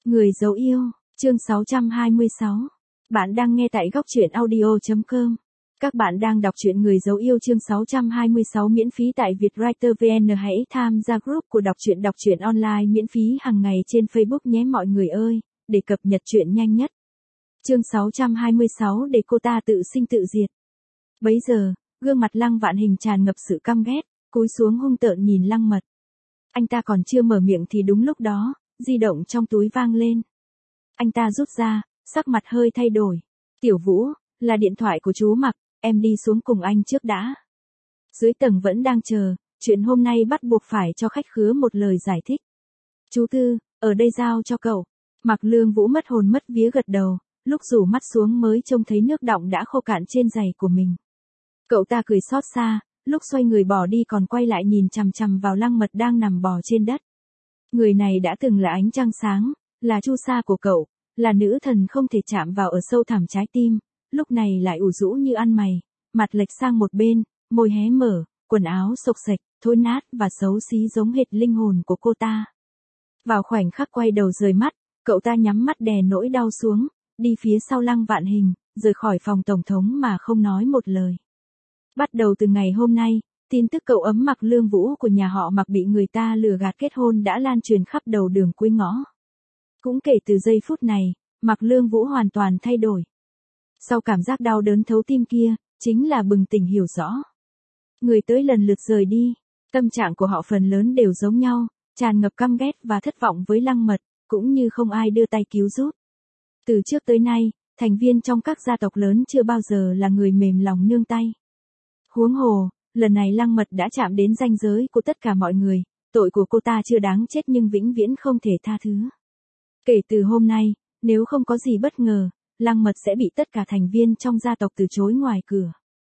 Người dấu yêu, chương 626. Bạn đang nghe tại góc truyện audio.com. Các bạn đang đọc truyện Người dấu yêu chương 626 miễn phí tại Vietwriter VN. Hãy tham gia group của đọc truyện online miễn phí hàng ngày trên Facebook nhé mọi người ơi, để cập nhật truyện nhanh nhất. Chương 626 để cô ta tự sinh tự diệt. Bấy giờ, gương mặt Lăng Vạn Hình tràn ngập sự căm ghét, cúi xuống hung tợn nhìn Lăng Mật. Anh ta còn chưa mở miệng thì đúng lúc đó, di động trong túi vang lên. Anh ta rút ra, sắc mặt hơi thay đổi. Tiểu Vũ, là điện thoại của chú Mặc, em đi xuống cùng anh trước đã. Dưới tầng vẫn đang chờ, chuyện hôm nay bắt buộc phải cho khách khứa một lời giải thích. Chú Tư, ở đây giao cho cậu. Mặc Lương Vũ mất hồn mất vía gật đầu, lúc rủ mắt xuống mới trông thấy nước đọng đã khô cạn trên giày của mình. Cậu ta cười xót xa, lúc xoay người bỏ đi còn quay lại nhìn chằm chằm vào Lăng Mật đang nằm bò trên đất. Người này đã từng là ánh trăng sáng, là chu sa của cậu, là nữ thần không thể chạm vào ở sâu thẳm trái tim, lúc này lại ủ rũ như ăn mày, mặt lệch sang một bên, môi hé mở, quần áo xộc xệch, thối nát và xấu xí giống hệt linh hồn của cô ta. Vào khoảnh khắc quay đầu rời mắt, cậu ta nhắm mắt đè nỗi đau xuống, đi phía sau Lăng Vạn Hình, rời khỏi phòng tổng thống mà không nói một lời. Bắt đầu từ ngày hôm nay, tin tức cậu ấm Mặc Lương Vũ của nhà họ Mặc bị người ta lừa gạt kết hôn đã lan truyền khắp đầu đường cuối ngõ. Cũng kể từ giây phút này, Mặc Lương Vũ hoàn toàn thay đổi. Sau cảm giác đau đớn thấu tim kia, chính là bừng tỉnh hiểu rõ. Người tới lần lượt rời đi, tâm trạng của họ phần lớn đều giống nhau, tràn ngập căm ghét và thất vọng với Lăng Mật, cũng như không ai đưa tay cứu giúp. Từ trước tới nay, thành viên trong các gia tộc lớn chưa bao giờ là người mềm lòng nương tay. Huống hồ, lần này Lăng Mật đã chạm đến ranh giới của tất cả mọi người, tội của cô ta chưa đáng chết nhưng vĩnh viễn không thể tha thứ. Kể từ hôm nay, nếu không có gì bất ngờ, Lăng Mật sẽ bị tất cả thành viên trong gia tộc từ chối ngoài cửa.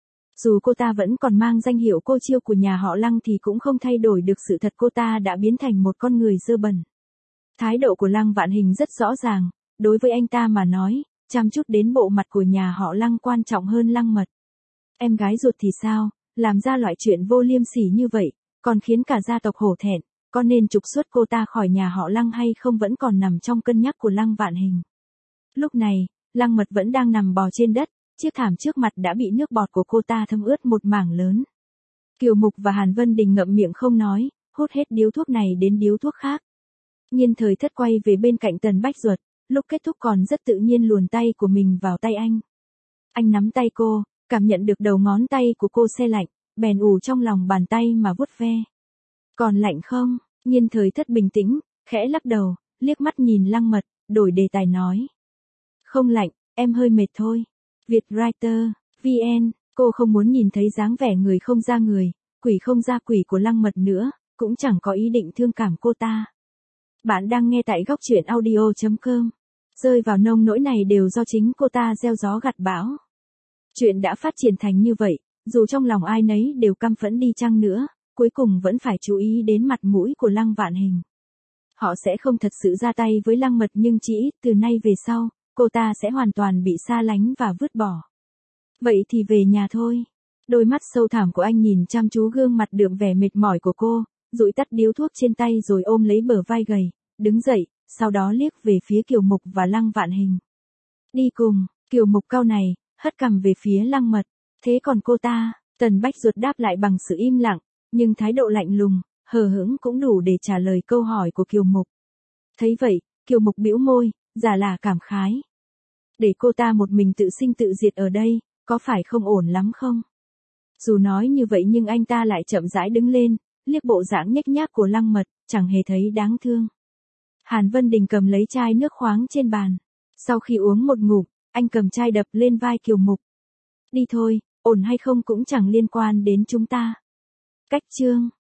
Dù cô ta vẫn còn mang danh hiệu cô chiêu của nhà họ Lăng thì cũng không thay đổi được sự thật cô ta đã biến thành một con người dơ bẩn. Thái độ của Lăng Vạn Hình rất rõ ràng, đối với anh ta mà nói, chăm chút đến bộ mặt của nhà họ Lăng quan trọng hơn Lăng Mật. Em gái ruột thì sao, làm ra loại chuyện vô liêm sỉ như vậy, còn khiến cả gia tộc hổ thẹn, có nên trục xuất cô ta khỏi nhà họ Lăng hay không vẫn còn nằm trong cân nhắc của Lăng Vạn Hình. Lúc này, Lăng Mật vẫn đang nằm bò trên đất, chiếc thảm trước mặt đã bị nước bọt của cô ta thấm ướt một mảng lớn. Kiều Mục và Hàn Vân Đình ngậm miệng không nói, hút hết điếu thuốc này đến điếu thuốc khác. Nhiên Thời Thất quay về bên cạnh Tần Bách Duật, lúc kết thúc còn rất tự nhiên luồn tay của mình vào tay anh. Anh nắm tay cô, cảm nhận được đầu ngón tay của cô se lạnh, bèn ù trong lòng bàn tay mà vuốt ve. Còn lạnh không? Nhiên Thời Thất bình tĩnh, khẽ lắc đầu, liếc mắt nhìn Lăng Mật, đổi đề tài nói. Không lạnh, em hơi mệt thôi. Vietwriter, VN, cô không muốn nhìn thấy dáng vẻ người không ra người, quỷ không ra quỷ của Lăng Mật nữa, cũng chẳng có ý định thương cảm cô ta. Bạn đang nghe tại góc truyện audio.com. Rơi vào nông nỗi này đều do chính cô ta gieo gió gặt bão. Chuyện đã phát triển thành như vậy, dù trong lòng ai nấy đều căm phẫn đi chăng nữa, cuối cùng vẫn phải chú ý đến mặt mũi của Lăng Vạn Hình. Họ sẽ không thật sự ra tay với Lăng Mật nhưng chỉ ít từ nay về sau, cô ta sẽ hoàn toàn bị xa lánh và vứt bỏ. Vậy thì về nhà thôi. Đôi mắt sâu thẳm của anh nhìn chăm chú gương mặt đượm vẻ mệt mỏi của cô, dụi tắt điếu thuốc trên tay rồi ôm lấy bờ vai gầy, đứng dậy, sau đó liếc về phía Kiều Mục và Lăng Vạn Hình. Đi cùng, Kiều Mục cau này, hất cằm về phía Lăng Mật. Thế còn cô ta? Tần Bách Duật đáp lại bằng sự im lặng, nhưng thái độ lạnh lùng, hờ hững cũng đủ để trả lời câu hỏi của Kiều Mục. Thấy vậy, Kiều Mục bĩu môi, giả là cảm khái. Để cô ta một mình tự sinh tự diệt ở đây, có phải không ổn lắm không? Dù nói như vậy nhưng anh ta lại chậm rãi đứng lên, liếc bộ dáng nhếch nhác của Lăng Mật, chẳng hề thấy đáng thương. Hàn Vân Đình cầm lấy chai nước khoáng trên bàn. Sau khi uống một ngụm, anh cầm chai đập lên vai Kiều Mục. Đi thôi, ổn hay không cũng chẳng liên quan đến chúng ta. Cách chương